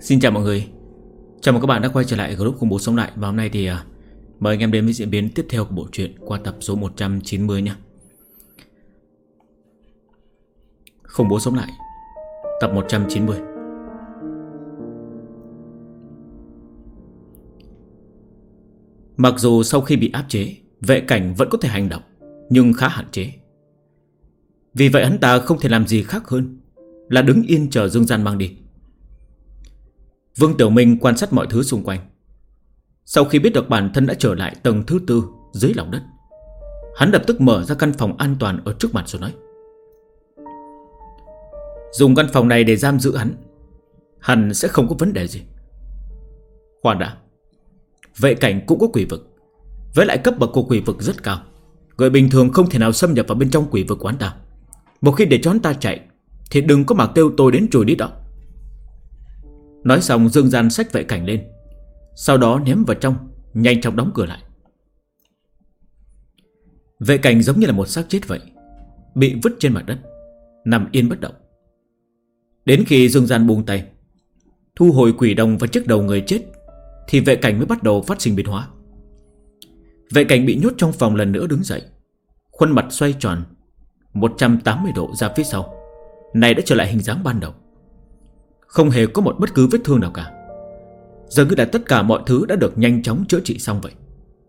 Xin chào mọi người. Chào mừng các bạn đã quay trở lại group Khủng Bố Sống Lại. Và hôm nay thì mời anh em đến với diễn biến tiếp theo của bộ truyện qua tập số 190 nhé. Khủng Bố Sống Lại tập 190. Mặc dù sau khi bị áp chế, vệ cảnh vẫn có thể hành động, nhưng khá hạn chế. Vì vậy hắn ta không thể làm gì khác hơn là đứng yên chờ Dương Gian mang đi. Vương Tiểu Minh quan sát mọi thứ xung quanh. Sau khi biết được bản thân đã trở lại tầng thứ 4 dưới lòng đất, hắn lập tức mở ra căn phòng an toàn ở trước mặt rồi nói: dùng căn phòng này để giam giữ hắn, hẳn sẽ không có vấn đề gì. Khoan đã, vệ cảnh cũng có quỷ vực, với lại cấp bậc của quỷ vực rất cao, người bình thường không thể nào xâm nhập vào bên trong quỷ vực của hắn ta. Một khi để cho hắn ta chạy thì đừng có mà kêu tôi đến chùi đi đó. Nói xong Dương Gian xách vệ cảnh lên, sau đó ném vào trong, nhanh chóng đóng cửa lại. Vệ cảnh giống như là một xác chết vậy, bị vứt trên mặt đất, nằm yên bất động. Đến khi Dương Gian buông tay, thu hồi quỷ đồng và chiếc đầu người chết, thì vệ cảnh mới bắt đầu phát sinh biến hóa. Vệ cảnh bị nhốt trong phòng lần nữa đứng dậy, khuôn mặt xoay tròn 180 độ ra phía sau, này đã trở lại hình dáng ban đầu. Không hề có một bất cứ vết thương nào cả, dường như là tất cả mọi thứ đã được nhanh chóng chữa trị xong vậy.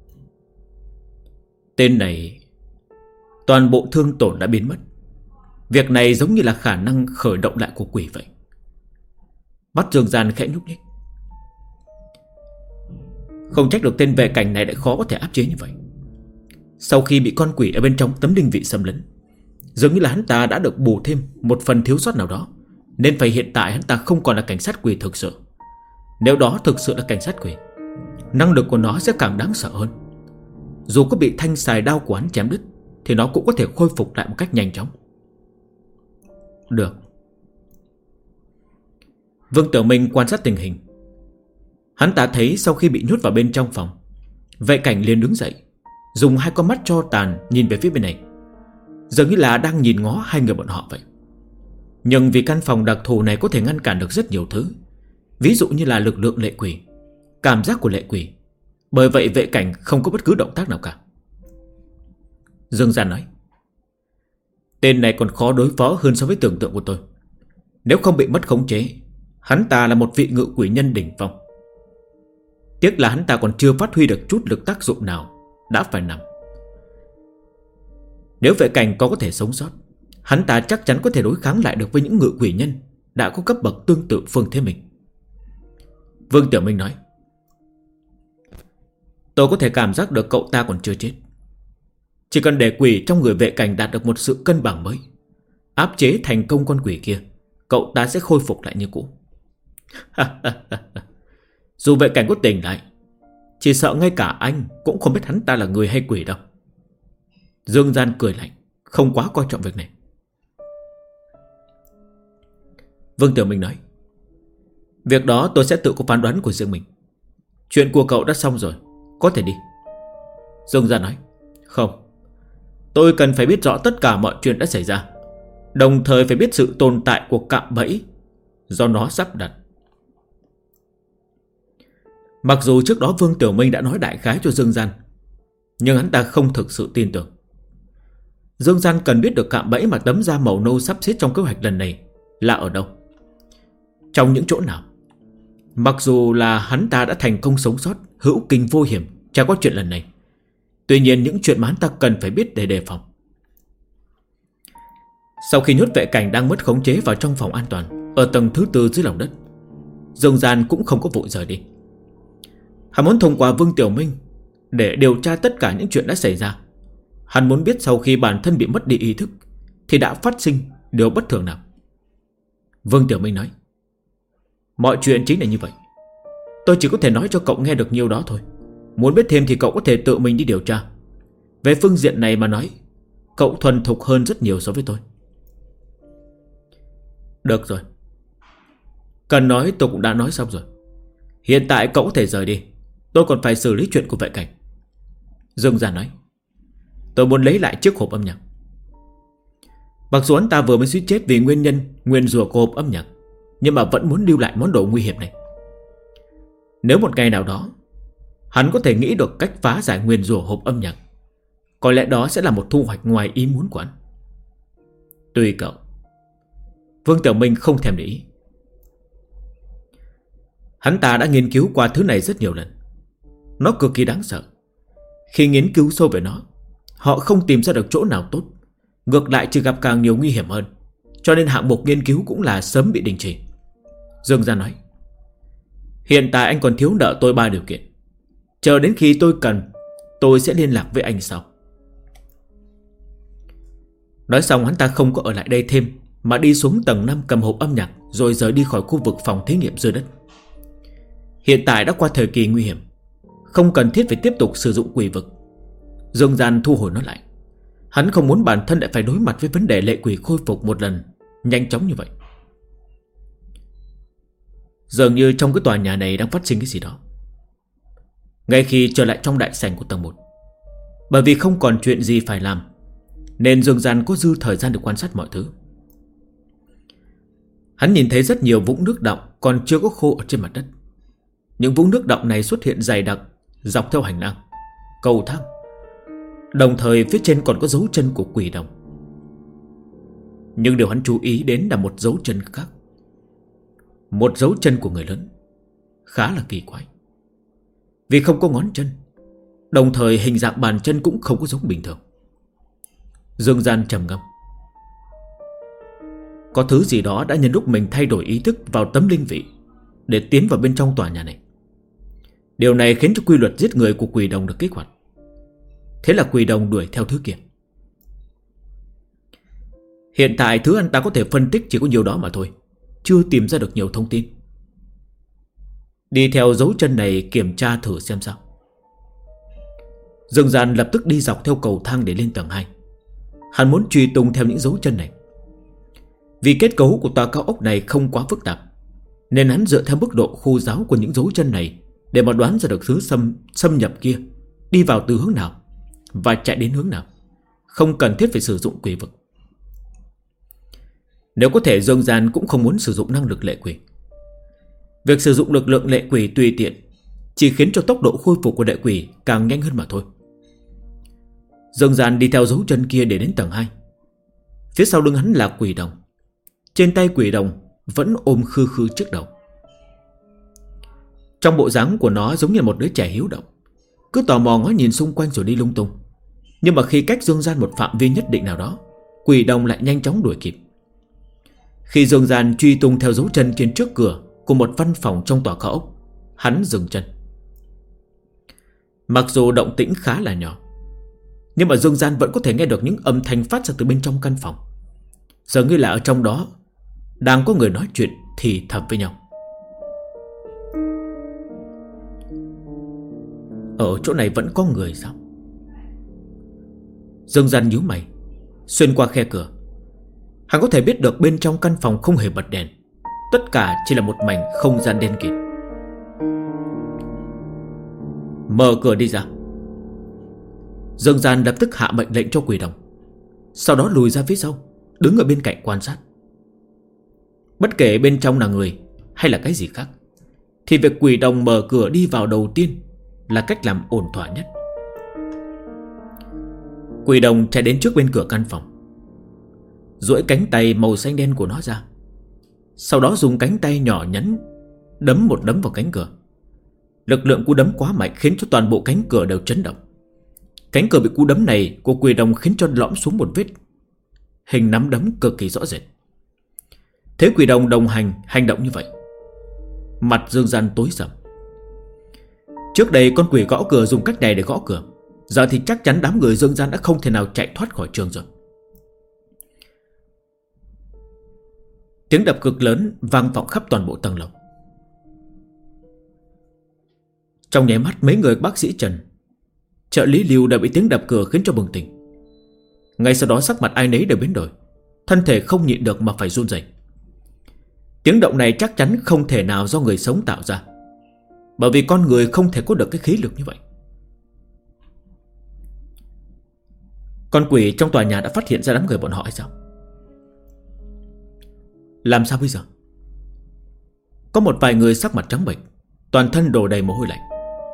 Tên này, toàn bộ thương tổn đã biến mất. Việc này giống như là khả năng khởi động lại của quỷ vậy. Mắt Dương Gian khẽ nhúc nhích. Không trách được tên vệ cảnh này lại khó có thể áp chế như vậy. Sau khi bị con quỷ ở bên trong tấm đinh vị xâm lấn, dường như là hắn ta đã được bù thêm một phần thiếu sót nào đó, nên phải hiện tại hắn ta không còn là cảnh sát quỷ thực sự. Nếu đó thực sự là cảnh sát quỷ, năng lực của nó sẽ càng đáng sợ hơn. Dù có bị thanh xài đao của hắn chém đứt, thì nó cũng có thể khôi phục lại một cách nhanh chóng. Được. Vương Tiểu Minh quan sát tình hình. Hắn ta thấy sau khi bị nhốt vào bên trong phòng, vệ cảnh liền đứng dậy, dùng hai con mắt tro tàn nhìn về phía bên này, dường như là đang nhìn ngó hai người bọn họ vậy. Nhưng vì căn phòng đặc thù này có thể ngăn cản được rất nhiều thứ, ví dụ như là lực lượng lệ quỷ, cảm giác của lệ quỷ. Bởi vậy vệ cảnh không có bất cứ động tác nào cả. Dương Gian nói: tên này còn khó đối phó hơn so với tưởng tượng của tôi. Nếu không bị mất khống chế, hắn ta là một vị ngự quỷ nhân đỉnh phong. Tiếc là hắn ta còn chưa phát huy được chút lực tác dụng nào, đã phải nằm. Nếu vệ cảnh có thể sống sót, hắn ta chắc chắn có thể đối kháng lại được với những ngự quỷ nhân đã có cấp bậc tương tự Phương Thế Minh. Vương Tiểu Minh nói: tôi có thể cảm giác được cậu ta còn chưa chết. Chỉ cần để quỷ trong người vệ cảnh đạt được một sự cân bằng mới, áp chế thành công con quỷ kia, cậu ta sẽ khôi phục lại như cũ. Dù vệ cảnh có tỉnh lại, chỉ sợ ngay cả anh cũng không biết hắn ta là người hay quỷ đâu. Dương Gian cười lạnh, không quá coi trọng việc này. Vương Tiểu Minh nói: việc đó tôi sẽ tự có phán đoán của riêng mình. Chuyện của cậu đã xong rồi, có thể đi. Dương Gian nói: không, tôi cần phải biết rõ tất cả mọi chuyện đã xảy ra, đồng thời phải biết sự tồn tại của cạm bẫy do nó sắp đặt. Mặc dù trước đó Vương Tiểu Minh đã nói đại khái cho Dương Gian, nhưng hắn ta không thực sự tin tưởng. Dương Gian cần biết được cạm bẫy mà tấm da màu nâu sắp xếp trong kế hoạch lần này là ở đâu, trong những chỗ nào. Mặc dù là hắn ta đã thành công sống sót, hữu kinh vô hiểm trải qua chuyện lần này, tuy nhiên những chuyện mà hắn ta cần phải biết để đề phòng. Sau khi nhốt vệ cảnh đang mất khống chế vào trong phòng an toàn ở tầng thứ 4 dưới lòng đất, Dương Gian cũng không có vội rời đi. Hắn muốn thông qua Vương Tiểu Minh để điều tra tất cả những chuyện đã xảy ra. Hắn muốn biết sau khi bản thân bị mất đi ý thức thì đã phát sinh điều bất thường nào. Vương Tiểu Minh nói: mọi chuyện chính là như vậy. Tôi chỉ có thể nói cho cậu nghe được nhiêu đó thôi. Muốn biết thêm thì cậu có thể tự mình đi điều tra. Về phương diện này mà nói, cậu thuần thục hơn rất nhiều so với tôi. Được rồi, cần nói tôi cũng đã nói xong rồi. Hiện tại cậu có thể rời đi, tôi còn phải xử lý chuyện của vệ cảnh. Dương Gian nói: tôi muốn lấy lại chiếc hộp âm nhạc. Mặc dù hắn ta vừa mới suýt chết vì nguyên nhân nguyên rủa của hộp âm nhạc, nhưng mà vẫn muốn lưu lại món đồ nguy hiểm này. Nếu một ngày nào đó hắn có thể nghĩ được cách phá giải nguyền rủa hộp âm nhạc, có lẽ đó sẽ là một thu hoạch ngoài ý muốn của hắn. Tùy cậu. Vương Tiểu Minh không thèm để ý. Hắn ta đã nghiên cứu qua thứ này rất nhiều lần. Nó cực kỳ đáng sợ. Khi nghiên cứu sâu về nó, họ không tìm ra được chỗ nào tốt, ngược lại chỉ gặp càng nhiều nguy hiểm hơn. Cho nên hạng mục nghiên cứu cũng là sớm bị đình chỉ. Dương Gia nói: hiện tại anh còn thiếu nợ tôi 3 điều kiện. Chờ đến khi tôi cần, tôi sẽ liên lạc với anh sau. Nói xong hắn ta không có ở lại đây thêm, mà đi xuống tầng 5 cầm hộp âm nhạc, rồi rời đi khỏi khu vực phòng thí nghiệm dưới đất. Hiện tại đã qua thời kỳ nguy hiểm, không cần thiết phải tiếp tục sử dụng quỷ vực. Dương Gian thu hồi nó lại. Hắn không muốn bản thân lại phải đối mặt với vấn đề lệ quỷ khôi phục một lần nhanh chóng như vậy. Dường như trong cái tòa nhà này đang phát sinh cái gì đó. Ngay khi trở lại trong đại sảnh của tầng 1, bởi vì không còn chuyện gì phải làm, nên Dương Gian có dư thời gian được quan sát mọi thứ. Hắn nhìn thấy rất nhiều vũng nước đọng còn chưa có khô ở trên mặt đất. Những vũng nước đọng này xuất hiện dày đặc dọc theo hành lang, cầu thang. Đồng thời phía trên còn có dấu chân của quỷ đồng. Nhưng điều hắn chú ý đến là một dấu chân khác. Một dấu chân của người lớn, khá là kỳ quái. Vì không có ngón chân, đồng thời hình dạng bàn chân cũng không có giống bình thường. Dương Gian trầm ngâm. Có thứ gì đó đã nhân lúc mình thay đổi ý thức vào tấm linh vị để tiến vào bên trong tòa nhà này. Điều này khiến cho quy luật giết người của quỷ đồng được kích hoạt. Thế là quỷ đồng đuổi theo thứ kia. Hiện tại thứ anh ta có thể phân tích chỉ có nhiều đó mà thôi, chưa tìm ra được nhiều thông tin. Đi theo dấu chân này kiểm tra thử xem sao. Dương Gian lập tức đi dọc theo cầu thang để lên tầng 2. Hắn muốn truy tung theo những dấu chân này. Vì kết cấu của tòa cao ốc này không quá phức tạp, nên hắn dựa theo mức độ khô ráo của những dấu chân này để mà đoán ra được thứ xâm nhập kia đi vào từ hướng nào và chạy đến hướng nào, không cần thiết phải sử dụng quỷ vực. Nếu có thể, Dương Gian cũng không muốn sử dụng năng lực lệ quỷ. Việc sử dụng lực lượng lệ quỷ tùy tiện chỉ khiến cho tốc độ khôi phục của lệ quỷ càng nhanh hơn mà thôi. Dương Gian đi theo dấu chân kia để đến tầng 2. Phía sau lưng hắn là quỷ đồng. Trên tay quỷ đồng vẫn ôm khư khư trước đầu. Trong bộ dáng của nó giống như một đứa trẻ hiếu động, cứ tò mò ngó nhìn xung quanh rồi đi lung tung. Nhưng mà khi cách Dương Gian một phạm vi nhất định nào đó, quỷ đồng lại nhanh chóng đuổi kịp. Khi Dương Gian truy tung theo dấu chân trên trước cửa của một văn phòng trong tòa cao ốc, hắn dừng chân. Mặc dù động tĩnh khá là nhỏ, nhưng mà Dương Gian vẫn có thể nghe được những âm thanh phát ra từ bên trong căn phòng. Dường như là ở trong đó đang có người nói chuyện thì thầm với nhau. Ở chỗ này vẫn có người sao? Dương Gian nhíu mày. Xuyên qua khe cửa, hắn có thể biết được bên trong căn phòng không hề bật đèn. Tất cả chỉ là một mảnh không gian đen kịt. Mở cửa đi ra. Dương Gian lập tức hạ mệnh lệnh cho quỷ đồng, sau đó lùi ra phía sau, đứng ở bên cạnh quan sát. Bất kể bên trong là người hay là cái gì khác, thì việc quỷ đồng mở cửa đi vào đầu tiên là cách làm ổn thỏa nhất. Quỷ đồng chạy đến trước bên cửa căn phòng, duỗi cánh tay màu xanh đen của nó ra, sau đó dùng cánh tay nhỏ nhắn đấm một đấm vào cánh cửa. Lực lượng cú đấm quá mạnh khiến cho toàn bộ cánh cửa đều chấn động. Cánh cửa bị cú đấm này của quỷ đồng khiến cho lõm xuống một vết hình nắm đấm cực kỳ rõ rệt. Thế quỷ đồng đồng hành động như vậy, mặt Dương Gian tối sầm. Trước đây con quỷ gõ cửa dùng cách này để gõ cửa, giờ thì chắc chắn đám người Dương Gian đã không thể nào chạy thoát khỏi trường rồi. Tiếng đập cực lớn vang vọng khắp toàn bộ tầng lầu. Trong nháy mắt, mấy người bác sĩ Trần, trợ lý Lưu đã bị tiếng đập cửa khiến cho bừng tỉnh. Ngay sau đó sắc mặt ai nấy đều biến đổi, thân thể không nhịn được mà phải run rẩy. Tiếng động này chắc chắn không thể nào do người sống tạo ra, bởi vì con người không thể có được cái khí lực như vậy. Con quỷ trong tòa nhà đã phát hiện ra đám người bọn họ hay sao? Làm sao bây giờ? Có một vài người sắc mặt trắng bệch, toàn thân đổ đầy mồ hôi lạnh.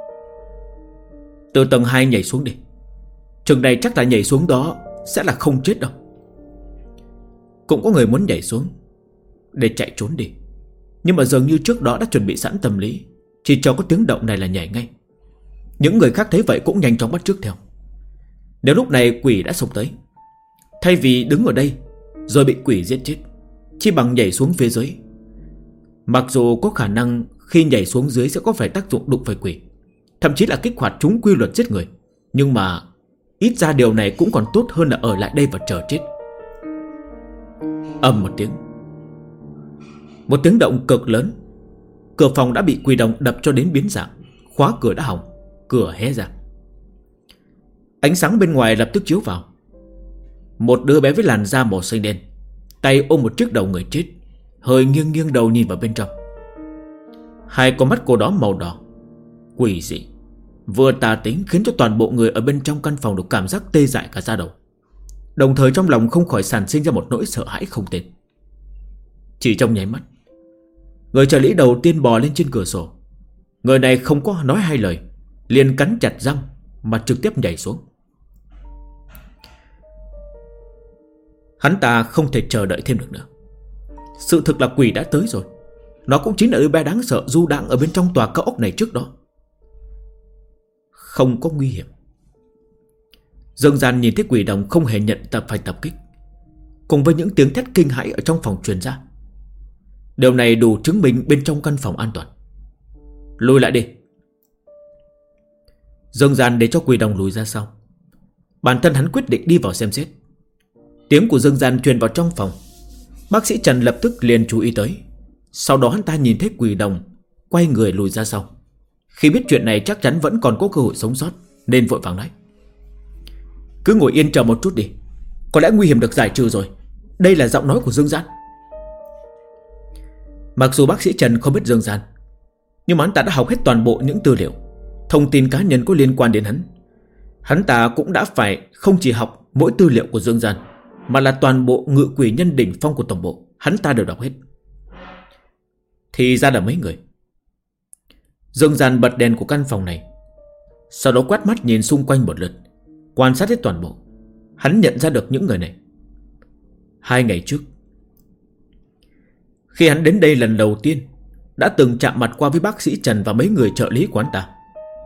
Từ tầng 2 nhảy xuống đi. Chừng này chắc là nhảy xuống đó sẽ là không chết đâu. Cũng có người muốn nhảy xuống để chạy trốn đi, nhưng mà dường như trước đó đã chuẩn bị sẵn tâm lý, chỉ cho có tiếng động này là nhảy ngay. Những người khác thấy vậy cũng nhanh chóng bắt chước theo. Nếu lúc này quỷ đã xông tới, thay vì đứng ở đây rồi bị quỷ giết chết, chỉ bằng nhảy xuống phía dưới. Mặc dù có khả năng khi nhảy xuống dưới sẽ có phải tác dụng đụng phải quỷ, thậm chí là kích hoạt chúng quy luật giết người, nhưng mà ít ra điều này cũng còn tốt hơn là ở lại đây và chờ chết. Ầm một tiếng, một tiếng động cực lớn. Cửa phòng đã bị quỷ đồng đập cho đến biến dạng, khóa cửa đã hỏng, cửa hé ra. Ánh sáng bên ngoài lập tức chiếu vào. Một đứa bé với làn da màu xanh đen, tay ôm một chiếc đầu người chết, hơi nghiêng nghiêng đầu nhìn vào bên trong. Hai con mắt cô đó màu đỏ, quỷ dị, vừa tà tính, khiến cho toàn bộ người ở bên trong căn phòng được cảm giác tê dại cả da đầu. Đồng thời trong lòng không khỏi sản sinh ra một nỗi sợ hãi không tên. Chỉ trong nháy mắt, người trợ lý đầu tiên bò lên trên cửa sổ. Người này không có nói hai lời, liền cắn chặt răng mà trực tiếp nhảy xuống. Hắn ta không thể chờ đợi thêm được nữa. Sự thực là quỷ đã tới rồi. Nó cũng chính là đứa bé đáng sợ du đãng ở bên trong tòa cao ốc này trước đó. Không có nguy hiểm. Dương Gian nhìn thấy quỷ đồng không hề nhận phải tập kích, cùng với những tiếng thét kinh hãi ở trong phòng truyền ra. Điều này đủ chứng minh bên trong căn phòng an toàn. Lùi lại đi. Dương Gian để cho quỷ đồng lùi ra sau. Bản thân hắn quyết định đi vào xem xét. Tiếng của Dương Gian truyền vào trong phòng. Bác sĩ Trần lập tức liền chú ý tới. Sau đó hắn ta nhìn thấy quỷ đồng quay người lùi ra sau. Khi biết chuyện này chắc chắn vẫn còn có cơ hội sống sót, nên vội vàng nói: cứ ngồi yên chờ một chút đi, có lẽ nguy hiểm được giải trừ rồi. Đây là giọng nói của Dương Gian. Mặc dù bác sĩ Trần không biết Dương Gian, nhưng mà hắn ta đã học hết toàn bộ những tư liệu, thông tin cá nhân có liên quan đến hắn. Hắn ta cũng đã phải không chỉ học mỗi tư liệu của Dương Gian, mà là toàn bộ ngự quỷ nhân đỉnh phong của tổng bộ, hắn ta đều đọc hết. Thì ra là mấy người. Dương Gian bật đèn của căn phòng này, sau đó quét mắt nhìn xung quanh một lượt, quan sát hết toàn bộ. Hắn nhận ra được những người này. 2 ngày trước, khi hắn đến đây lần đầu tiên, đã từng chạm mặt qua với bác sĩ Trần và mấy người trợ lý của hắn ta.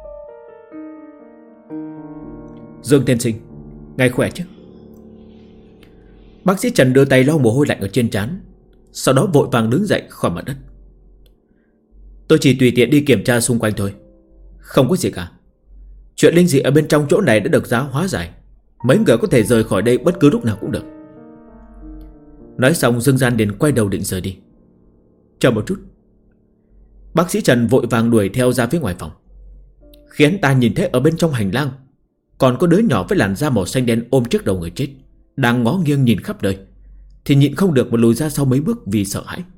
Dương tiên sinh, ngài khỏe chứ? Bác sĩ Trần đưa tay lau mồ hôi lạnh ở trên trán, sau đó vội vàng đứng dậy khỏi mặt đất. Tôi chỉ tùy tiện đi kiểm tra xung quanh thôi, không có gì cả. Chuyện linh dị ở bên trong chỗ này đã được giáo hóa giải, mấy người có thể rời khỏi đây bất cứ lúc nào cũng được. Nói xong Dương Gian liền quay đầu định rời đi. Chờ một chút. Bác sĩ Trần vội vàng đuổi theo ra phía ngoài phòng. Khi hắn ta nhìn thấy ở bên trong hành lang còn có đứa nhỏ với làn da màu xanh đen ôm trước đầu người chết, đang ngó nghiêng nhìn khắp nơi, thì nhịn không được mà lùi ra sau mấy bước vì sợ hãi.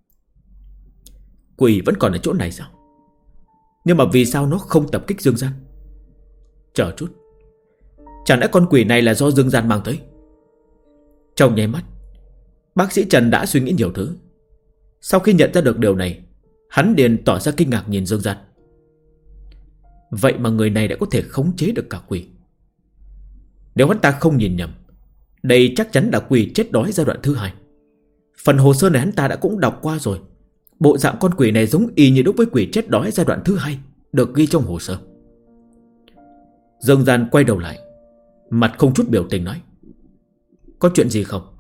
Quỷ vẫn còn ở chỗ này sao? Nhưng mà vì sao nó không tập kích Dương Gian? Chờ chút, chẳng lẽ con quỷ này là do Dương Gian mang tới? Trong nháy mắt, bác sĩ Trần đã suy nghĩ nhiều thứ. Sau khi nhận ra được điều này, hắn liền tỏ ra kinh ngạc nhìn Dương Gian. Vậy mà người này đã có thể khống chế được cả quỷ. Nếu hắn ta không nhìn nhầm, đây chắc chắn là quỷ chết đói giai đoạn thứ 2. Phần hồ sơ này hắn ta đã cũng đọc qua rồi. Bộ dạng con quỷ này giống y như đúc với quỷ chết đói giai đoạn thứ 2 được ghi trong hồ sơ. Dương Gian quay đầu lại, mặt không chút biểu tình nói: có chuyện gì không?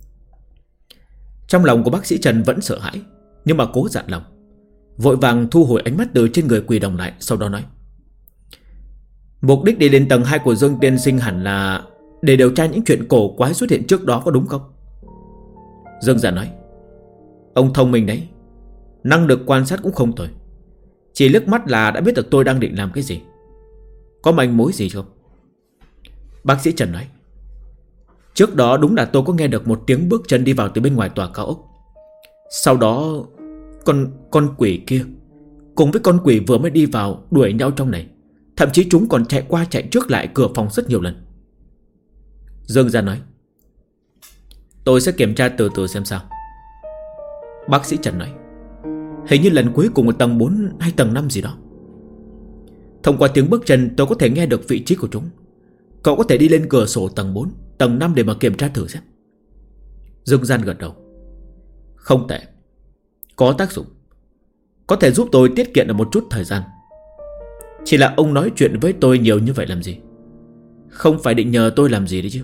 Trong lòng của bác sĩ Trần vẫn sợ hãi, nhưng mà cố dặn lòng, vội vàng thu hồi ánh mắt từ trên người quỷ đồng lại. Sau đó nói: mục đích đi lên tầng 2 của Dương tiên sinh hẳn là để điều tra những chuyện cổ quái xuất hiện trước đó, có đúng không? Dương Gian nói: ông thông minh đấy, năng lực quan sát cũng không tồi. Chỉ liếc mắt là đã biết được tôi đang định làm cái gì. Có manh mối gì không? Bác sĩ Trần nói: trước đó đúng là tôi có nghe được một tiếng bước chân đi vào từ bên ngoài tòa cao ốc. Sau đó con quỷ kia cùng với con quỷ vừa mới đi vào đuổi nhau trong này. Thậm chí chúng còn chạy qua chạy trước lại cửa phòng rất nhiều lần. Dương Gian nói: tôi sẽ kiểm tra từ từ xem sao. Bác sĩ Trần nói: Hình như lần cuối cùng ở tầng 4 hay tầng 5 gì đó. Thông qua tiếng bước chân tôi có thể nghe được vị trí của chúng. Cậu có thể đi lên cửa sổ tầng 4, tầng 5 để mà kiểm tra thử xem. Dương Gian gật đầu. Không tệ, có tác dụng. Có thể giúp tôi tiết kiệm được một chút thời gian. Chỉ là ông nói chuyện với tôi nhiều như vậy làm gì? Không phải định nhờ tôi làm gì đấy chứ?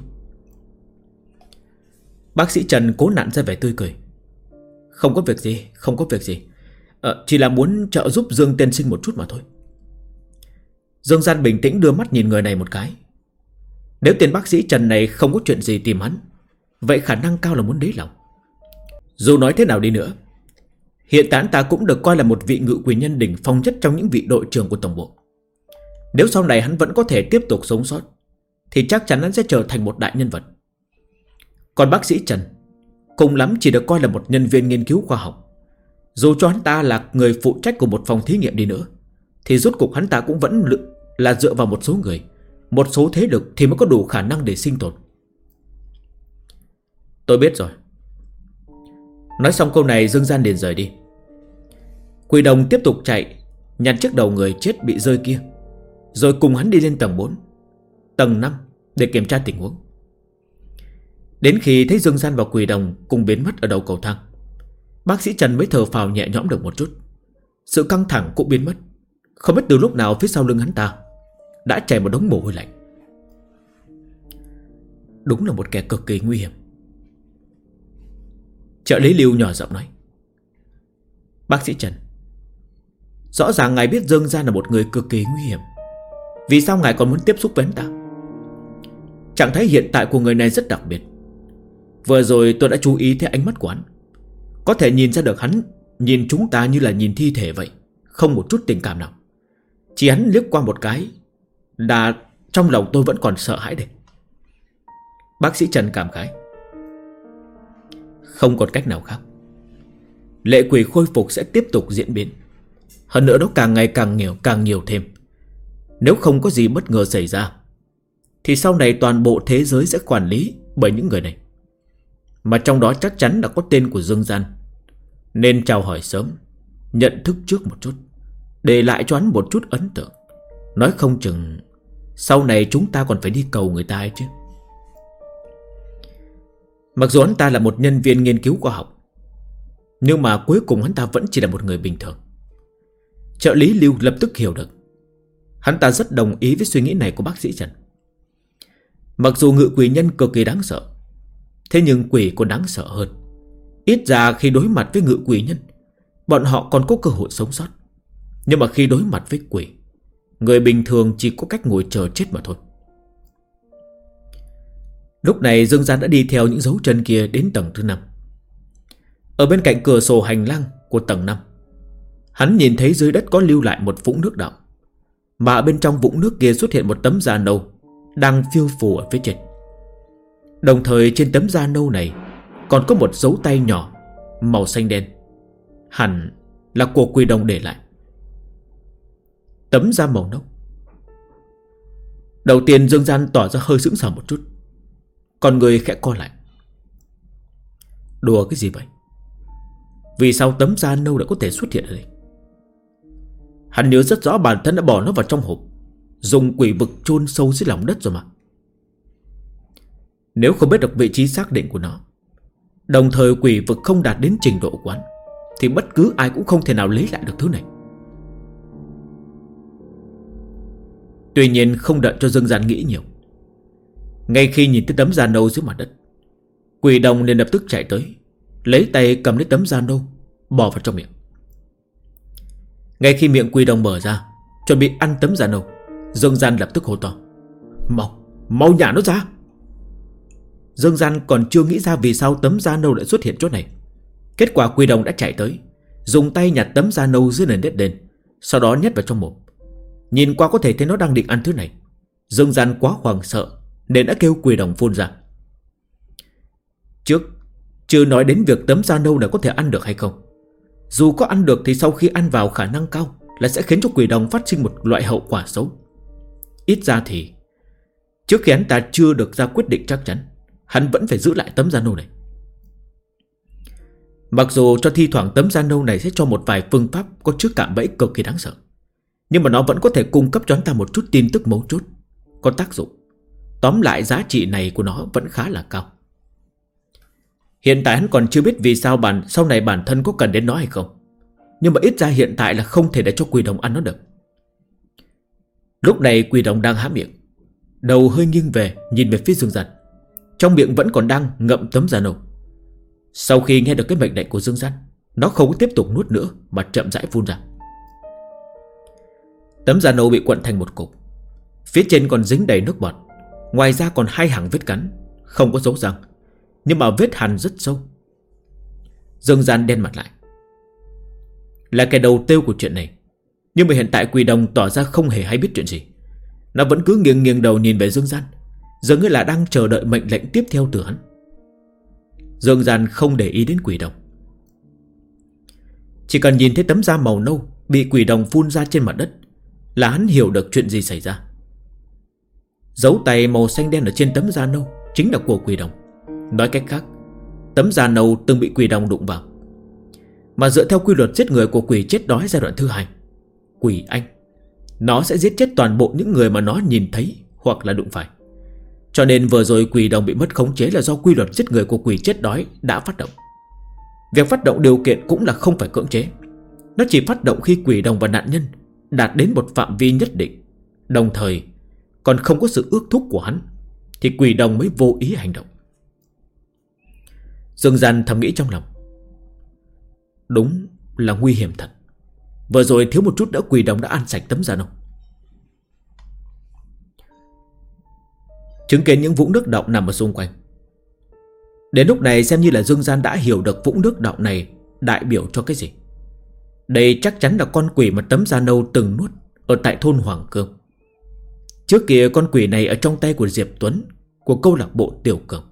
Bác sĩ Trần cố nặn ra vẻ tươi cười. Không có việc gì, không có việc gì. Chỉ là muốn trợ giúp Dương tiên sinh một chút mà thôi. Dương Gian bình tĩnh đưa mắt nhìn người này một cái. Nếu tên bác sĩ Trần này không có chuyện gì tìm hắn, vậy khả năng cao là muốn đế lòng. Dù nói thế nào đi nữa, hiện tại ta cũng được coi là một vị ngự quỷ nhân đỉnh phong nhất trong những vị đội trưởng của tổng bộ. Nếu sau này hắn vẫn có thể tiếp tục sống sót, thì chắc chắn hắn sẽ trở thành một đại nhân vật. Còn bác sĩ Trần, cùng lắm chỉ được coi là một nhân viên nghiên cứu khoa học. Dù cho hắn ta là người phụ trách của một phòng thí nghiệm đi nữa, thì rốt cục hắn ta cũng vẫn là dựa vào một số người, một số thế lực thì mới có đủ khả năng để sinh tồn. Tôi biết rồi. Nói xong câu này, Dương Gian liền rời đi. Quỷ đồng tiếp tục chạy, nhặt chiếc đầu người chết bị rơi kia, rồi cùng hắn đi lên tầng 4, tầng 5 để kiểm tra tình huống. Đến khi thấy Dương Gian và quỷ đồng cùng biến mất ở đầu cầu thang, bác sĩ Trần mới thở phào nhẹ nhõm được một chút. Sự căng thẳng cũng biến mất. Không biết từ lúc nào phía sau lưng hắn ta đã chảy một đống mồ hôi lạnh. Đúng là một kẻ cực kỳ nguy hiểm. Trợ lý Lưu nhỏ giọng nói. Bác sĩ Trần, rõ ràng ngài biết Dương Gian là một người cực kỳ nguy hiểm, vì sao ngài còn muốn tiếp xúc với hắn ta? Trạng thái hiện tại của người này rất đặc biệt. Vừa rồi tôi đã chú ý thấy ánh mắt của hắn. Có thể nhìn ra được hắn nhìn chúng ta như là nhìn thi thể vậy, không một chút tình cảm nào. Chỉ hắn liếc qua một cái đã trong lòng tôi vẫn còn sợ hãi đây. Bác sĩ Trần cảm khái. Không còn cách nào khác. Lệ quỷ khôi phục sẽ tiếp tục diễn biến. Hơn nữa nó càng ngày càng nhiều thêm. Nếu không có gì bất ngờ xảy ra, thì sau này toàn bộ thế giới sẽ quản lý bởi những người này. Mà trong đó chắc chắn là có tên của Dương Gian. Nên chào hỏi sớm, nhận thức trước một chút, để lại cho hắn một chút ấn tượng. Nói không chừng sau này chúng ta còn phải đi cầu người ta ấy chứ. Mặc dù hắn ta là một nhân viên nghiên cứu khoa học, nhưng mà cuối cùng hắn ta vẫn chỉ là một người bình thường. Trợ lý Lưu lập tức hiểu được. Hắn ta rất đồng ý với suy nghĩ này của bác sĩ Trần. Mặc dù ngự quỷ nhân cực kỳ đáng sợ, thế nhưng quỷ còn đáng sợ hơn. Ít ra khi đối mặt với ngự quỷ nhân, bọn họ còn có cơ hội sống sót. Nhưng mà khi đối mặt với quỷ, người bình thường chỉ có cách ngồi chờ chết mà thôi. Lúc này Dương Gian đã đi theo những dấu chân kia đến tầng thứ 5. Ở bên cạnh cửa sổ hành lang của tầng 5, hắn nhìn thấy dưới đất có lưu lại một vũng nước đọng. Mà bên trong vũng nước kia xuất hiện một tấm da nâu đang phiêu phù ở phía trên. Đồng thời trên tấm da nâu này còn có một dấu tay nhỏ màu xanh đen, hẳn là của quỷ đồng để lại. Tấm da màu nâu. Đầu tiên Dương Gian tỏ ra hơi sững sờ một chút, còn người khẽ co lại. Đùa cái gì vậy? Vì sao tấm da nâu lại có thể xuất hiện ở đây? Hắn nhớ rất rõ bản thân đã bỏ nó vào trong hộp, dùng quỷ vực chôn sâu dưới lòng đất rồi mà. Nếu không biết được vị trí xác định của nó, đồng thời quỷ vực không đạt đến trình độ quán, thì bất cứ ai cũng không thể nào lấy lại được thứ này. Tuy nhiên không đợi cho Dương Gian nghĩ nhiều, ngay khi nhìn thấy tấm da nâu dưới mặt đất, quỷ đồng liền lập tức chạy tới, lấy tay cầm lấy tấm da nâu, bỏ vào trong miệng. Ngay khi miệng quỷ đồng mở ra, chuẩn bị ăn tấm da nâu, Dương Gian lập tức hô to. Mau nhả nó ra. Dương Gian còn chưa nghĩ ra vì sao tấm da nâu lại xuất hiện chỗ này. Kết quả quỷ đồng đã chạy tới, dùng tay nhặt tấm da nâu dưới nền đất lên, sau đó nhét vào trong mồm. Nhìn qua có thể thấy nó đang định ăn thứ này. Dương Gian quá hoảng sợ nên đã kêu quỷ đồng phun ra. Trước chưa nói đến việc tấm da nâu này có thể ăn được hay không. Dù có ăn được thì sau khi ăn vào khả năng cao là sẽ khiến cho quỷ đồng phát sinh một loại hậu quả xấu. Ít ra thì trước khi hắn ta chưa được ra quyết định chắc chắn, hắn vẫn phải giữ lại tấm da nâu này. Mặc dù cho thi thoảng tấm da nâu này sẽ cho một vài phương pháp có chứa cạm bẫy cực kỳ đáng sợ, nhưng mà nó vẫn có thể cung cấp cho chúng ta một chút tin tức mấu chốt, có tác dụng. Tóm lại giá trị này của nó vẫn khá là cao. Hiện tại hắn còn chưa biết vì sao sau này bản thân có cần đến nó hay không, nhưng mà ít ra hiện tại là không thể để cho quỷ đồng ăn nó được. Lúc này quỷ đồng đang há miệng, đầu hơi nghiêng về nhìn về phía Dương Gian, trong miệng vẫn còn đang ngậm tấm da nâu. Sau khi nghe được cái mệnh lệnh của Dương Gian, nó không có tiếp tục nuốt nữa mà chậm rãi phun ra. Tấm da nâu bị cuộn thành một cục, phía trên còn dính đầy nước bọt. Ngoài ra còn 2 hàng vết cắn, không có dấu răng, nhưng mà vết hằn rất sâu. Dương Gian đen mặt lại. Là cái đầu tiêu của chuyện này, nhưng mà hiện tại quỷ đồng tỏ ra không hề hay biết chuyện gì. Nó vẫn cứ nghiêng nghiêng đầu nhìn về Dương Gian, dường như là đang chờ đợi mệnh lệnh tiếp theo từ hắn. Dương Gian không để ý đến quỷ đồng. Chỉ cần nhìn thấy tấm da màu nâu bị quỷ đồng phun ra trên mặt đất là hắn hiểu được chuyện gì xảy ra. Dấu tay màu xanh đen ở trên tấm da nâu chính là của quỷ đồng. Nói cách khác, tấm da nâu từng bị quỷ đồng đụng vào. Mà dựa theo quy luật giết người của quỷ chết đói giai đoạn thứ 2, quỷ anh, nó sẽ giết chết toàn bộ những người mà nó nhìn thấy hoặc là đụng phải. Cho nên vừa rồi quỷ đồng bị mất khống chế là do quy luật giết người của quỷ chết đói đã phát động. Việc phát động điều kiện cũng là không phải cưỡng chế. Nó chỉ phát động khi quỷ đồng và nạn nhân đạt đến một phạm vi nhất định, đồng thời còn không có sự ước thúc của hắn, thì quỷ đồng mới vô ý hành động. Dương Gian thầm nghĩ trong lòng, đúng là nguy hiểm thật. Vừa rồi thiếu một chút nữa quỷ đồng đã ăn sạch tấm da nâu. Chứng kiến những vũng nước đọng nằm ở xung quanh, đến lúc này xem như là Dương Gian đã hiểu được vũng nước đọng này đại biểu cho cái gì. Đây chắc chắn là con quỷ mà tấm da nâu từng nuốt ở tại thôn Hoàng Cương. Trước kia con quỷ này ở trong tay của Diệp Tuấn, của câu lạc bộ Tiểu Cường,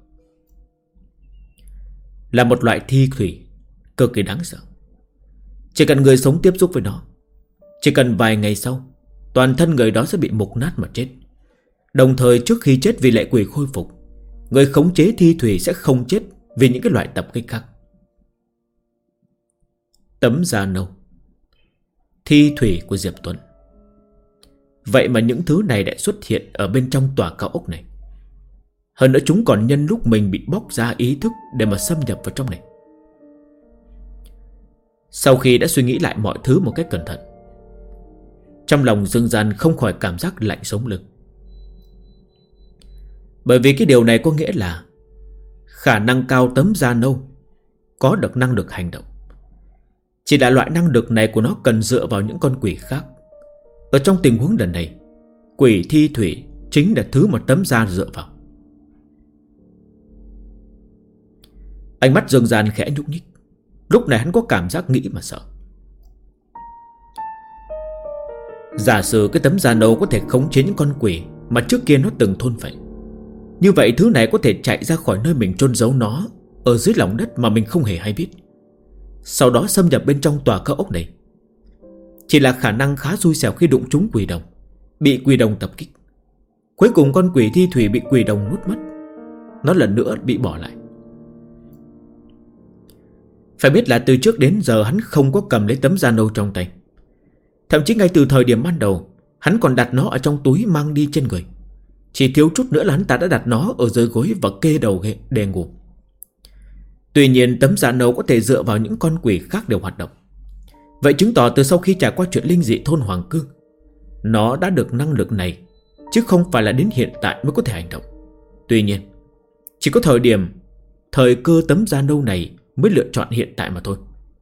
là một loại thi thủy cực kỳ đáng sợ. Chỉ cần người sống tiếp xúc với nó, chỉ cần vài ngày sau, toàn thân người đó sẽ bị mục nát mà chết. Đồng thời trước khi chết vì lệ quỷ khôi phục, người khống chế thi thủy sẽ không chết vì những cái loại tập kích khác. Tấm da nâu, thi thủy của Diệp Tuấn. Vậy mà những thứ này lại xuất hiện ở bên trong tòa cao ốc này. Hơn nữa chúng còn nhân lúc mình bị bóc ra ý thức để mà xâm nhập vào trong này. Sau khi đã suy nghĩ lại mọi thứ một cách cẩn thận, trong lòng Dương Gian không khỏi cảm giác lạnh sống lưng. Bởi vì cái điều này có nghĩa là khả năng cao tấm da nâu có được năng lực hành động. Chỉ là loại năng lực này của nó cần dựa vào những con quỷ khác. Ở trong tình huống lần này, quỷ thi thủy chính là thứ mà tấm da dựa vào. Ánh mắt Dương Gian khẽ nhúc nhích. Lúc này hắn có cảm giác nghĩ mà sợ. Giả sử cái tấm da nâu có thể khống chế những con quỷ mà trước kia nó từng thôn phệ, như vậy thứ này có thể chạy ra khỏi nơi mình chôn giấu nó ở dưới lòng đất mà mình không hề hay biết, sau đó xâm nhập bên trong tòa cao ốc này. Chỉ là khả năng khá xui xẻo khi đụng trúng quỷ đồng, bị quỷ đồng tập kích. Cuối cùng con quỷ thi thủy bị quỷ đồng nuốt mất, nó lần nữa bị bỏ lại. Phải biết là từ trước đến giờ hắn không có cầm lấy tấm da nâu trong tay. Thậm chí ngay từ thời điểm ban đầu, hắn còn đặt nó ở trong túi mang đi trên người. Chỉ thiếu chút nữa là hắn ta đã đặt nó ở dưới gối và kê đầu ghế để ngủ. Tuy nhiên tấm da nâu có thể dựa vào những con quỷ khác đều hoạt động. Vậy chứng tỏ từ sau khi trải qua chuyện linh dị thôn Hoàng Cương, nó đã được năng lực này, chứ không phải là đến hiện tại mới có thể hành động. Tuy nhiên chỉ có thời cơ tấm da nâu này mới lựa chọn hiện tại mà thôi.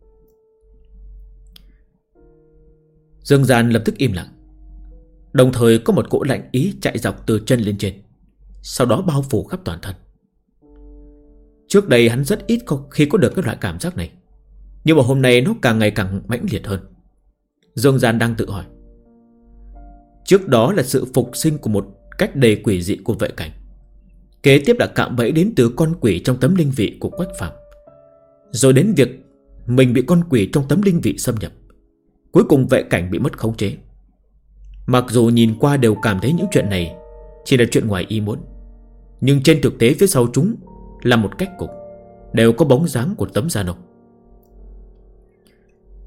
Dương Gian lập tức im lặng. Đồng thời có một cỗ lạnh ý chạy dọc từ chân lên trên, sau đó bao phủ khắp toàn thân. Trước đây hắn rất ít khi có được cái loại cảm giác này, nhưng mà hôm nay nó càng ngày càng mãnh liệt hơn. Dương Gian đang tự hỏi, trước đó là sự phục sinh của một cách đầy quỷ dị của Vệ Cảnh, kế tiếp là cạm bẫy đến từ con quỷ trong tấm linh vị của Quách Phạm, rồi đến việc mình bị con quỷ trong tấm linh vị xâm nhập, cuối cùng Vệ Cảnh bị mất khống chế. Mặc dù nhìn qua đều cảm thấy những chuyện này chỉ là chuyện ngoài ý muốn, nhưng trên thực tế phía sau chúng là một cách cục, đều có bóng dáng của tấm da nâu.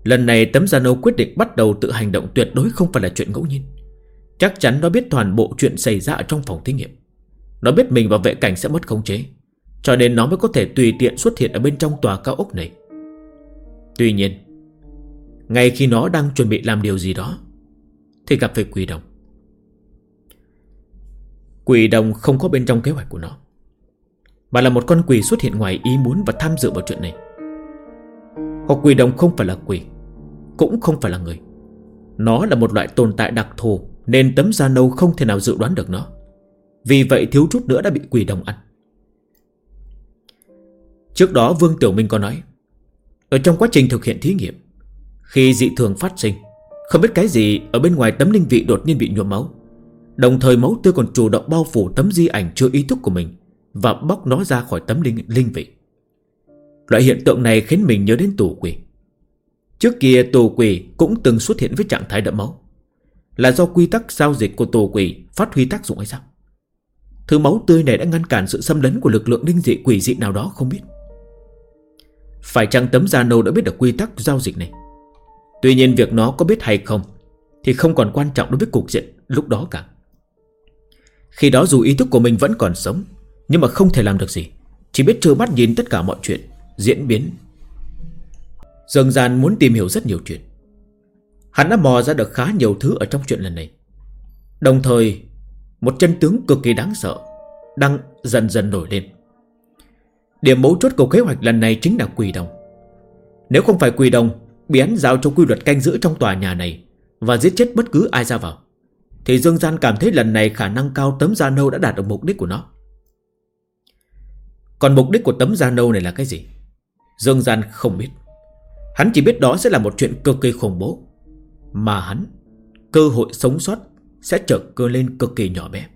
Lần này tấm da nâu quyết định bắt đầu tự hành động, tuyệt đối không phải là chuyện ngẫu nhiên. Chắc chắn nó biết toàn bộ chuyện xảy ra ở trong phòng thí nghiệm. Nó biết mình và vệ cảnh sẽ mất khống chế, cho nên nó mới có thể tùy tiện xuất hiện ở bên trong tòa cao ốc này. Tuy nhiên, ngay khi nó đang chuẩn bị làm điều gì đó thì gặp phải Quỷ Đồng. Quỷ Đồng không có bên trong kế hoạch của nó, mà là một con quỷ xuất hiện ngoài ý muốn và tham dự vào chuyện này. Hoặc Quỷ Đồng không phải là quỷ, cũng không phải là người. Nó là một loại tồn tại đặc thù, nên tấm da nâu không thể nào dự đoán được nó. Vì vậy thiếu chút nữa đã bị Quỷ Đồng ăn. Trước đó Vương Tiểu Minh có nói, ở trong quá trình thực hiện thí nghiệm, khi dị thường phát sinh, không biết cái gì ở bên ngoài tấm linh vị đột nhiên bị nhuộm máu. Đồng thời máu tươi còn chủ động bao phủ tấm di ảnh chưa ý thức của mình và bóc nó ra khỏi tấm linh vị. Loại hiện tượng này khiến mình nhớ đến tù quỷ. Trước kia tù quỷ cũng từng xuất hiện với trạng thái đẫm máu. Là do quy tắc giao dịch của tù quỷ phát huy tác dụng hay sao? Thứ máu tươi này đã ngăn cản sự xâm lấn của lực lượng linh dị quỷ dị nào đó không biết. Phải chăng tấm da nâu đã biết được quy tắc giao dịch này? Tuy nhiên việc nó có biết hay không thì không còn quan trọng đối với cục diện lúc đó cả. Khi đó dù ý thức của mình vẫn còn sống, nhưng mà không thể làm được gì, chỉ biết trơ mắt nhìn tất cả mọi chuyện diễn biến. Dần dần muốn tìm hiểu rất nhiều chuyện. Hắn đã mò ra được khá nhiều thứ ở trong chuyện lần này. Đồng thời một chân tướng cực kỳ đáng sợ đang dần dần nổi lên. Điểm mấu chốt của kế hoạch lần này chính là Quỷ Đồng. Nếu không phải Quỷ Đồng bị hắn giao cho quy luật canh giữ trong tòa nhà này và giết chết bất cứ ai ra vào, thì Dương Gian cảm thấy lần này khả năng cao tấm da nâu đã đạt được mục đích của nó. Còn mục đích của tấm da nâu này là cái gì, Dương Gian không biết. Hắn chỉ biết đó sẽ là một chuyện cực kỳ khủng bố, mà hắn cơ hội sống sót sẽ trở cơ lên cực kỳ nhỏ bé.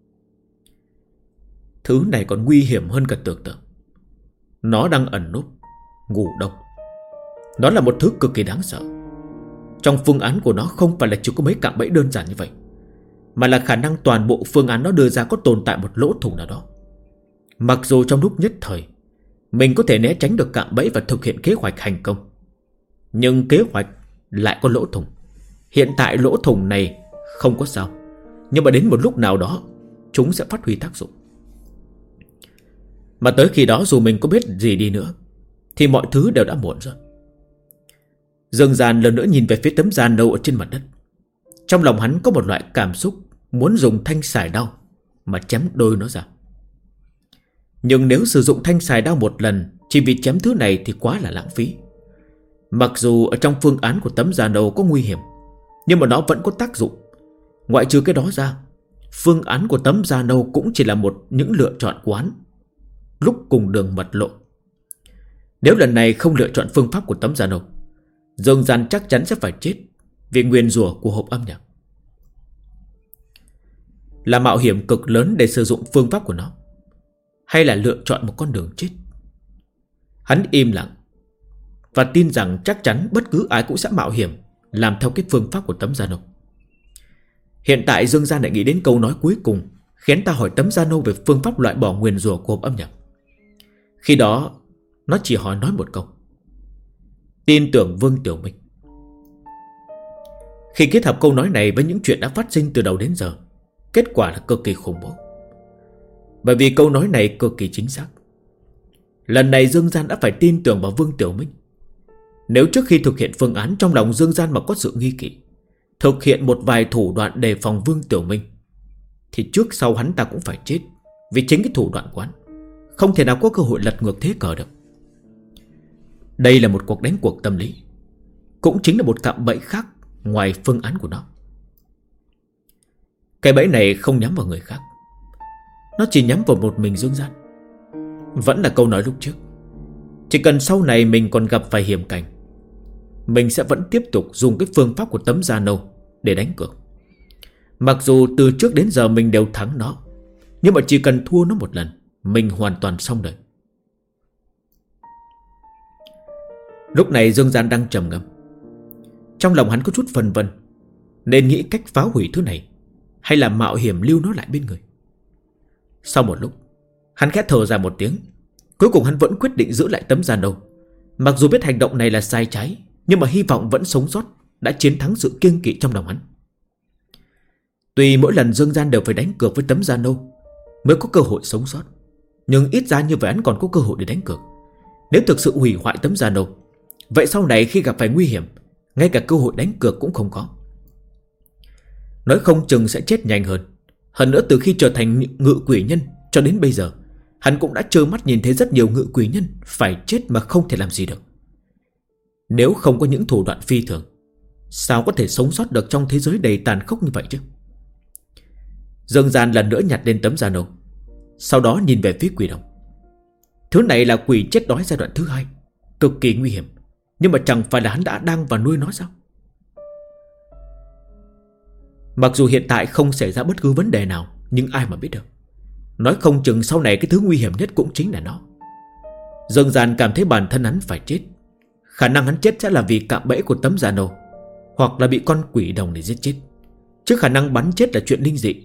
Thứ này còn nguy hiểm hơn cả tưởng tượng. Nó đang ẩn núp, ngủ đông. Nó là một thứ cực kỳ đáng sợ. Trong phương án của nó không phải là chỉ có mấy cạm bẫy đơn giản như vậy, mà là khả năng toàn bộ phương án nó đưa ra có tồn tại một lỗ thủng nào đó. Mặc dù trong lúc nhất thời mình có thể né tránh được cạm bẫy và thực hiện kế hoạch thành công, nhưng kế hoạch lại có lỗ thủng. Hiện tại lỗ thủng này không có sao, nhưng mà đến một lúc nào đó chúng sẽ phát huy tác dụng. Mà tới khi đó dù mình có biết gì đi nữa thì mọi thứ đều đã muộn rồi. Dương Gian lần nữa nhìn về phía tấm da nâu ở trên mặt đất. Trong lòng hắn có một loại cảm xúc muốn dùng thanh sải đao mà chém đôi nó ra. Nhưng nếu sử dụng thanh sải đao một lần chỉ vì chém thứ này thì quá là lãng phí. Mặc dù ở trong phương án của tấm da nâu có nguy hiểm, nhưng mà nó vẫn có tác dụng. Ngoại trừ cái đó ra, phương án của tấm da nâu cũng chỉ là những lựa chọn của hắn lúc cùng đường mật lộ. Nếu lần này không lựa chọn phương pháp của tấm da nâu, Dương Gian chắc chắn sẽ phải chết vì nguyền rủa của hộp âm nhạc. Là mạo hiểm cực lớn để sử dụng phương pháp của nó, hay là lựa chọn một con đường chết? Hắn im lặng và tin rằng chắc chắn bất cứ ai cũng sẽ mạo hiểm làm theo cái phương pháp của tấm da nâu. Hiện tại Dương Gian lại nghĩ đến câu nói cuối cùng, khiến ta hỏi tấm da nâu về phương pháp loại bỏ nguyền rủa của hộp âm nhạc. Khi đó nó chỉ hỏi nói một câu: tin tưởng Vương Tiểu Minh. Khi kết hợp câu nói này với những chuyện đã phát sinh từ đầu đến giờ, kết quả là cực kỳ khủng bố. Bởi vì câu nói này cực kỳ chính xác. Lần này Dương Gian đã phải tin tưởng vào Vương Tiểu Minh. Nếu trước khi thực hiện phương án trong lòng Dương Gian mà có sự nghi kỵ, thực hiện một vài thủ đoạn đề phòng Vương Tiểu Minh, thì trước sau hắn ta cũng phải chết vì chính cái thủ đoạn của hắn. Không thể nào có cơ hội lật ngược thế cờ được. Đây là một cuộc đánh cuộc tâm lý, cũng chính là một cạm bẫy khác ngoài phương án của nó. Cái bẫy này không nhắm vào người khác, nó chỉ nhắm vào một mình Dương Gian. Vẫn là câu nói lúc trước, chỉ cần sau này mình còn gặp phải hiểm cảnh, mình sẽ vẫn tiếp tục dùng cái phương pháp của tấm da nâu để đánh cược. Mặc dù từ trước đến giờ mình đều thắng nó, nhưng mà chỉ cần thua nó một lần, mình hoàn toàn xong đời. Lúc này Dương Gian đang trầm ngâm. Trong lòng hắn có chút phân vân, nên nghĩ cách phá hủy thứ này hay là mạo hiểm lưu nó lại bên người. Sau một lúc, hắn khẽ thở ra một tiếng. Cuối cùng hắn vẫn quyết định giữ lại tấm da nâu. Mặc dù biết hành động này là sai trái, Nhưng mà hy vọng vẫn sống sót đã chiến thắng sự kiêng kỵ trong lòng hắn. Tuy mỗi lần Dương Gian đều phải đánh cược với tấm da nâu mới có cơ hội sống sót, nhưng ít ra như vậy hắn còn có cơ hội để đánh cược. Nếu thực sự hủy hoại tấm da nâu, vậy sau này khi gặp phải nguy hiểm, ngay cả cơ hội đánh cược cũng không có. Nói không chừng sẽ chết nhanh hơn. Hơn nữa từ khi trở thành ngự quỷ nhân cho đến bây giờ, hắn cũng đã trơ mắt nhìn thấy rất nhiều ngự quỷ nhân phải chết mà không thể làm gì được. Nếu không có những thủ đoạn phi thường, sao có thể sống sót được trong thế giới đầy tàn khốc như vậy chứ? Dương Gian lần nữa nhặt lên tấm da nâu, sau đó nhìn về phía quỷ đồng. Thứ này là quỷ chết đói giai đoạn thứ 2, cực kỳ nguy hiểm. Nhưng mà chẳng phải là hắn đã đang và nuôi nó sao? Mặc dù hiện tại không xảy ra bất cứ vấn đề nào, nhưng ai mà biết được. Nói không chừng sau này cái thứ nguy hiểm nhất cũng chính là nó. Dương Gian cảm thấy bản thân hắn phải chết. Khả năng hắn chết sẽ là vì cạm bẫy của tấm da nâu, hoặc là bị con quỷ đồng để giết chết. Chứ khả năng bắn chết là chuyện linh dị.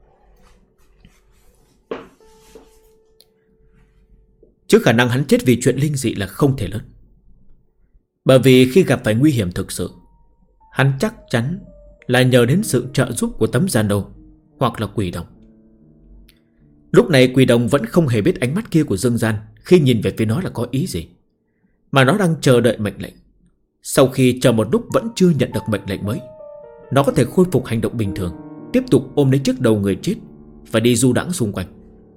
Chứ khả năng hắn chết vì chuyện linh dị là không thể lớn. Bởi vì khi gặp phải nguy hiểm thực sự, hắn chắc chắn là nhờ đến sự trợ giúp của tấm da nâu hoặc là quỷ đồng. Lúc này quỷ đồng vẫn không hề biết ánh mắt kia của Dương Gian khi nhìn về phía nó là có ý gì, mà nó đang chờ đợi mệnh lệnh. Sau khi chờ một lúc vẫn chưa nhận được mệnh lệnh mới, nó có thể khôi phục hành động bình thường, tiếp tục ôm lấy chiếc đầu người chết và đi du đãng xung quanh.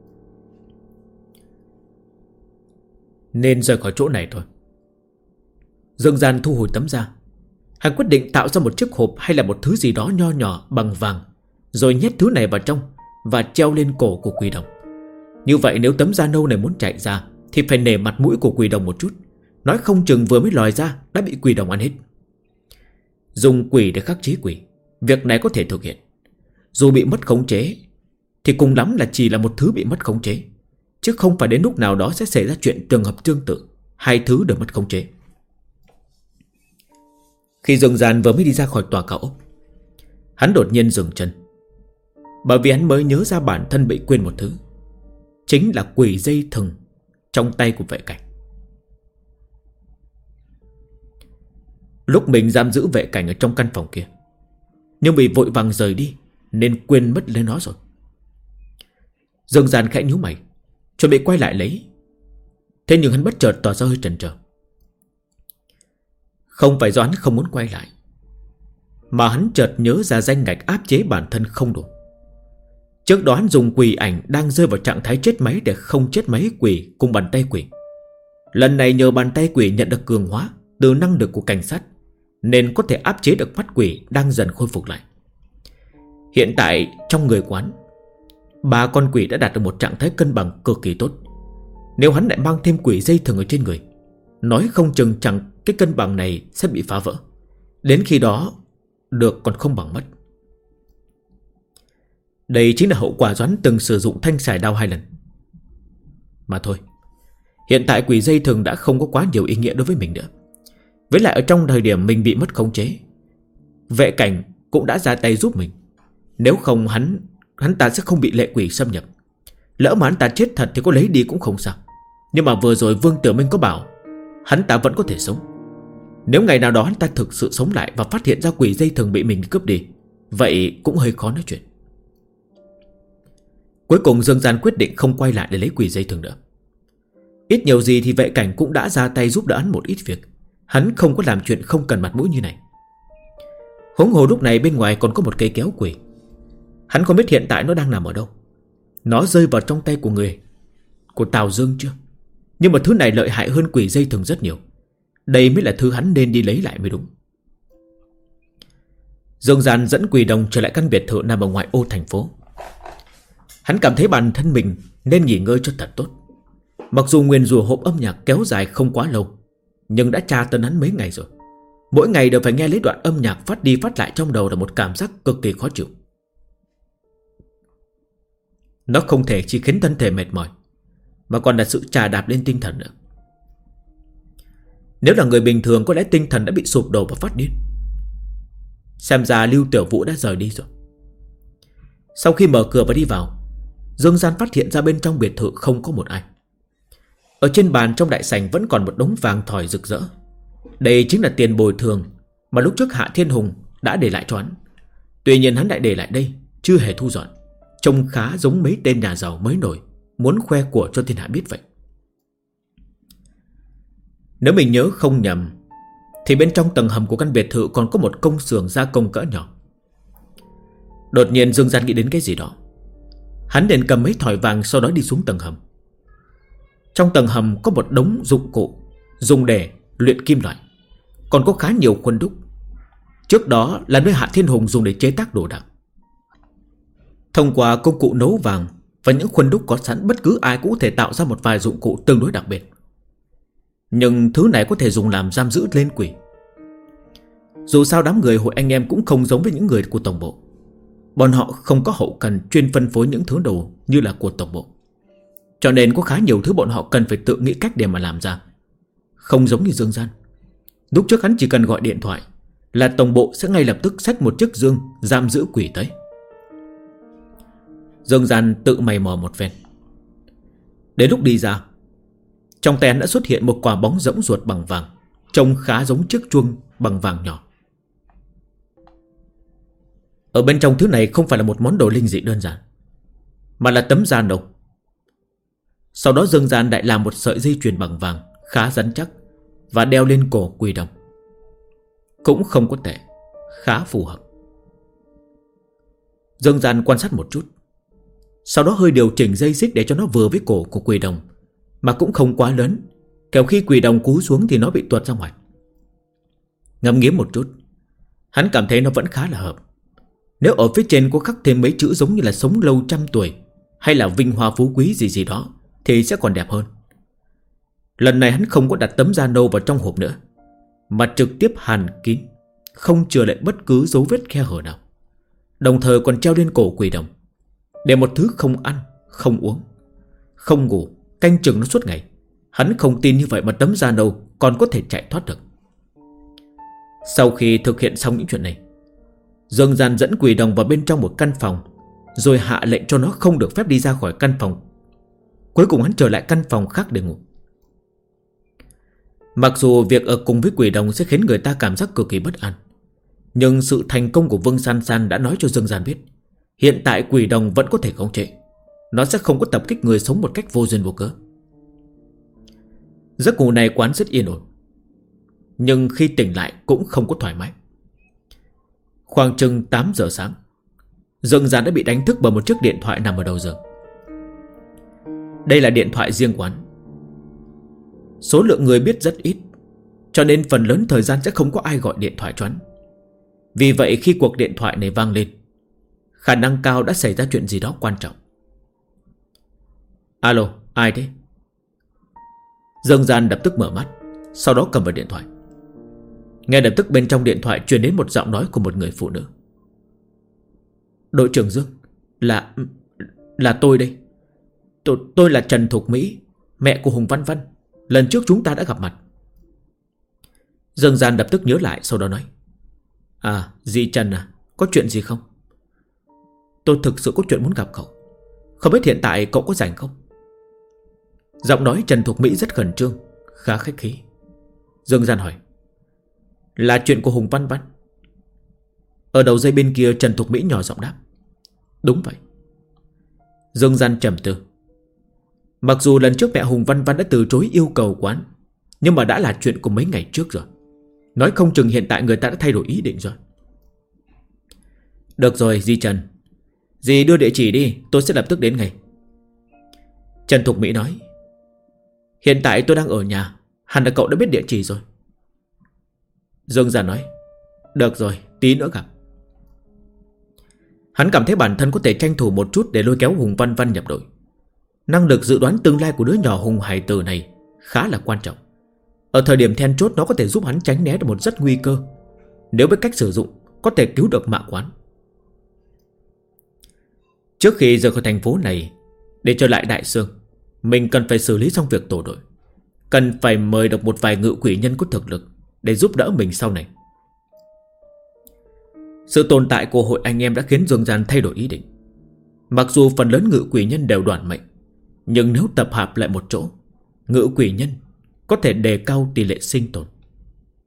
Nên rời khỏi chỗ này thôi. Dương Gian thu hồi tấm da. Hắn quyết định tạo ra một chiếc hộp hay là một thứ gì đó nho nhỏ bằng vàng, rồi nhét thứ này vào trong và treo lên cổ của quỷ đồng. Như vậy nếu tấm da nâu này muốn chạy ra thì phải nể mặt mũi của quỷ đồng một chút. Nói không chừng vừa mới lòi ra đã bị quỷ đồng ăn hết. Dùng quỷ để khắc chế quỷ, việc này có thể thực hiện. Dù bị mất khống chế thì cùng lắm là chỉ là một thứ bị mất khống chế, chứ không phải đến lúc nào đó sẽ xảy ra chuyện trường hợp tương tự, hai thứ đều mất khống chế. Khi Dương Gian vừa mới đi ra khỏi tòa cao ốc, hắn đột nhiên dừng chân, bởi vì hắn mới nhớ ra bản thân bị quên một thứ, chính là quỷ dây thừng trong tay của vệ cảnh. Lúc mình giam giữ vệ cảnh ở trong căn phòng kia, nhưng vì vội vàng rời đi nên quên mất lấy nó rồi. Dương Gian khẽ nhíu mày, chuẩn bị quay lại lấy. Thế nhưng hắn bất chợt tỏ ra hơi chần chờ. Không phải do hắn không muốn quay lại, mà hắn chợt nhớ ra danh ngạch áp chế bản thân không đủ. Trước đó hắn dùng quỷ ảnh đang rơi vào trạng thái chết máy để không chết máy quỷ cùng bàn tay quỷ. Lần này nhờ bàn tay quỷ nhận được cường hóa từ năng lực của cảnh sát, nên có thể áp chế được mắt quỷ đang dần khôi phục lại. Hiện tại trong người quán, 3 con quỷ đã đạt được một trạng thái cân bằng cực kỳ tốt. Nếu hắn lại mang thêm quỷ dây thừng ở trên người, nói không chừng chẳng cái cân bằng này sẽ bị phá vỡ. Đến khi đó được còn không bằng mất. Đây chính là hậu quả Doãn từng sử dụng thanh sải đao 2 lần. Mà thôi, hiện tại quỷ dây thừng đã không có quá nhiều ý nghĩa đối với mình nữa. Với lại ở trong thời điểm mình bị mất khống chế, vệ cảnh cũng đã ra tay giúp mình. Nếu không hắn ta sẽ không bị lệ quỷ xâm nhập. Lỡ mà hắn ta chết thật thì có lấy đi cũng không sao. Nhưng mà vừa rồi Vương Tử Minh có bảo hắn ta vẫn có thể sống. Nếu ngày nào đó hắn ta thực sự sống lại và phát hiện ra quỷ dây thừng bị mình cướp đi, vậy cũng hơi khó nói chuyện. Cuối cùng Dương Gian quyết định không quay lại để lấy quỷ dây thừng nữa. Ít nhiều gì thì vệ cảnh cũng đã ra tay giúp đỡ hắn một ít việc. Hắn không có làm chuyện không cần mặt mũi như này. Huống hồ lúc này bên ngoài còn có một cây kéo quỷ. Hắn không biết hiện tại nó đang nằm ở đâu. Nó rơi vào trong tay của người của Tào Dương chưa? Nhưng mà thứ này lợi hại hơn quỷ dây thừng rất nhiều. Đây mới là thứ hắn nên đi lấy lại mới đúng. Dương Gian dẫn quỷ đồng trở lại căn biệt thự nằm ở ngoại ô thành phố. Hắn cảm thấy bản thân mình nên nghỉ ngơi cho thật tốt. Mặc dù nguyền rủa hộp âm nhạc kéo dài không quá lâu, nhưng đã tra tấn hắn mấy ngày rồi. Mỗi ngày đều phải nghe lấy đoạn âm nhạc phát đi phát lại trong đầu là một cảm giác cực kỳ khó chịu. Nó không thể chỉ khiến thân thể mệt mỏi, mà còn là sự chà đạp lên tinh thần nữa. Nếu là người bình thường có lẽ tinh thần đã bị sụp đổ và phát điên. Xem ra Lưu Tiểu Vũ đã rời đi rồi. Sau khi mở cửa và đi vào, Dương Gian phát hiện ra bên trong biệt thự không có một ai. Ở trên bàn trong đại sảnh vẫn còn một đống vàng thỏi rực rỡ. Đây chính là tiền bồi thường mà lúc trước Hạ Thiên Hùng đã để lại cho hắn. Tuy nhiên hắn lại để lại đây, chưa hề thu dọn, trông khá giống mấy tên nhà giàu mới nổi, muốn khoe của cho thiên hạ biết vậy. Nếu mình nhớ không nhầm thì bên trong tầng hầm của căn biệt thự còn có một công xưởng gia công cỡ nhỏ. Đột nhiên Dương Gian nghĩ đến cái gì đó. Hắn liền cầm mấy thỏi vàng, sau đó đi xuống tầng hầm. Trong tầng hầm có một đống dụng cụ dùng để luyện kim loại, còn có khá nhiều khuôn đúc. Trước đó là nơi Hạ Thiên Hùng dùng để chế tác đồ đạc. Thông qua công cụ nấu vàng và những khuôn đúc có sẵn, bất cứ ai cũng có thể tạo ra một vài dụng cụ tương đối đặc biệt. Nhưng thứ này có thể dùng làm giam giữ lên quỷ. Dù sao đám người hội anh em cũng không giống với những người của tổng bộ. Bọn họ không có hậu cần chuyên phân phối những thứ đồ như là của tổng bộ, cho nên có khá nhiều thứ bọn họ cần phải tự nghĩ cách để mà làm ra. Không giống như Dương Gian. Lúc trước hắn chỉ cần gọi điện thoại là tổng bộ sẽ ngay lập tức xách một chiếc dương giam giữ quỷ tới. Dương Gian tự mày mò một phen. Đến lúc đi ra, trong tay hắn đã xuất hiện một quả bóng rỗng ruột bằng vàng, trông khá giống chiếc chuông bằng vàng nhỏ. Ở bên trong thứ này không phải là một món đồ linh dị đơn giản, mà là tấm da nâu. Sau đó Dương Gian lại làm một sợi dây chuyền bằng vàng khá rắn chắc và đeo lên cổ Quỷ Đồng. Cũng không có tệ, khá phù hợp. Dương Gian quan sát một chút, sau đó hơi điều chỉnh dây xích để cho nó vừa với cổ của Quỷ Đồng, mà cũng không quá lớn, kẻo khi Quỷ Đồng cú xuống thì nó bị tuột ra ngoài. Ngẫm nghĩ một chút, hắn cảm thấy nó vẫn khá là hợp. Nếu ở phía trên có khắc thêm mấy chữ giống như là sống lâu trăm tuổi hay là vinh hoa phú quý gì gì đó thì sẽ còn đẹp hơn. Lần này hắn không có đặt tấm da nâu vào trong hộp nữa, mà trực tiếp hàn kín, không chừa lại bất cứ dấu vết khe hở nào. Đồng thời còn treo lên cổ Quỷ Đồng, để một thứ không ăn, không uống, không ngủ, canh chừng nó suốt ngày. Hắn không tin như vậy mà tấm da nâu còn có thể chạy thoát được. Sau khi thực hiện xong những chuyện này, Dương Gian dẫn Quỷ Đồng vào bên trong một căn phòng, rồi hạ lệnh cho nó không được phép đi ra khỏi căn phòng. Cuối cùng hắn trở lại căn phòng khác để ngủ. Mặc dù việc ở cùng với Quỷ Đồng sẽ khiến người ta cảm giác cực kỳ bất an, nhưng sự thành công của Vương San San đã nói cho Dương Gian biết hiện tại Quỷ Đồng vẫn có thể khống chế. Nó sẽ không có tập kích người sống một cách vô duyên vô cớ. Giấc ngủ này quán rất yên ổn, nhưng khi tỉnh lại cũng không có thoải mái. Khoảng chừng 8 giờ sáng, Dương Gian đã bị đánh thức bởi một chiếc điện thoại nằm ở đầu giường. Đây là điện thoại riêng quán. Số lượng người biết rất ít, cho nên phần lớn thời gian sẽ không có ai gọi điện thoại cho hắn. Vì vậy khi cuộc điện thoại này vang lên, khả năng cao đã xảy ra chuyện gì đó quan trọng. Alo, ai thế? Dương Gian lập tức mở mắt, sau đó cầm vào điện thoại. Ngay lập tức bên trong điện thoại truyền đến một giọng nói của một người phụ nữ. Đội trưởng Dương, là tôi đây. Tôi là Trần Thục Mỹ, mẹ của Hùng Văn Văn. Lần trước chúng ta đã gặp mặt. Dương Gian lập tức nhớ lại, sau đó nói: À, dì Trần à, có chuyện gì không? Tôi thực sự có chuyện muốn gặp cậu. Không biết hiện tại cậu có rảnh không? Giọng nói Trần Thục Mỹ rất khẩn trương, khá khách khí. Dương Gian hỏi: Là chuyện của Hùng Văn Văn? Ở đầu dây bên kia Trần Thục Mỹ nhỏ giọng đáp: Đúng vậy. Dương Gian trầm tư. Mặc dù lần trước mẹ Hùng Văn Văn đã từ chối yêu cầu quán, nhưng mà đã là chuyện của mấy ngày trước rồi. Nói không chừng hiện tại người ta đã thay đổi ý định rồi. Được rồi dì Trần, dì đưa địa chỉ đi, tôi sẽ lập tức đến ngay. Trần Thục Mỹ nói: Hiện tại tôi đang ở nhà, hẳn là cậu đã biết địa chỉ rồi. Dương Gian nói: Được rồi, tí nữa gặp. Hắn cảm thấy bản thân có thể tranh thủ một chút để lôi kéo Hùng Văn Văn nhập đội. Năng lực dự đoán tương lai của đứa nhỏ Hùng Hải Tử này khá là quan trọng. Ở thời điểm then chốt nó có thể giúp hắn tránh né được một rất nguy cơ. Nếu biết cách sử dụng, có thể cứu được mạng quán. Trước khi rời khỏi thành phố này, để trở lại Đại Sương, mình cần phải xử lý xong việc tổ đội. Cần phải mời được một vài ngự quỷ nhân có thực lực để giúp đỡ mình sau này. Sự tồn tại của hội anh em đã khiến Dương Gian thay đổi ý định. Mặc dù phần lớn ngự quỷ nhân đều đoạt mệnh, nhưng nếu tập hợp lại một chỗ, ngự quỷ nhân có thể đề cao tỷ lệ sinh tồn.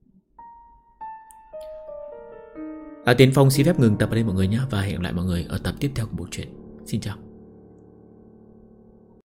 Tiến Phong xin phép ngừng tập ở đây mọi người nhé. Và hẹn gặp lại mọi người ở tập tiếp theo của bộ truyện. Xin chào.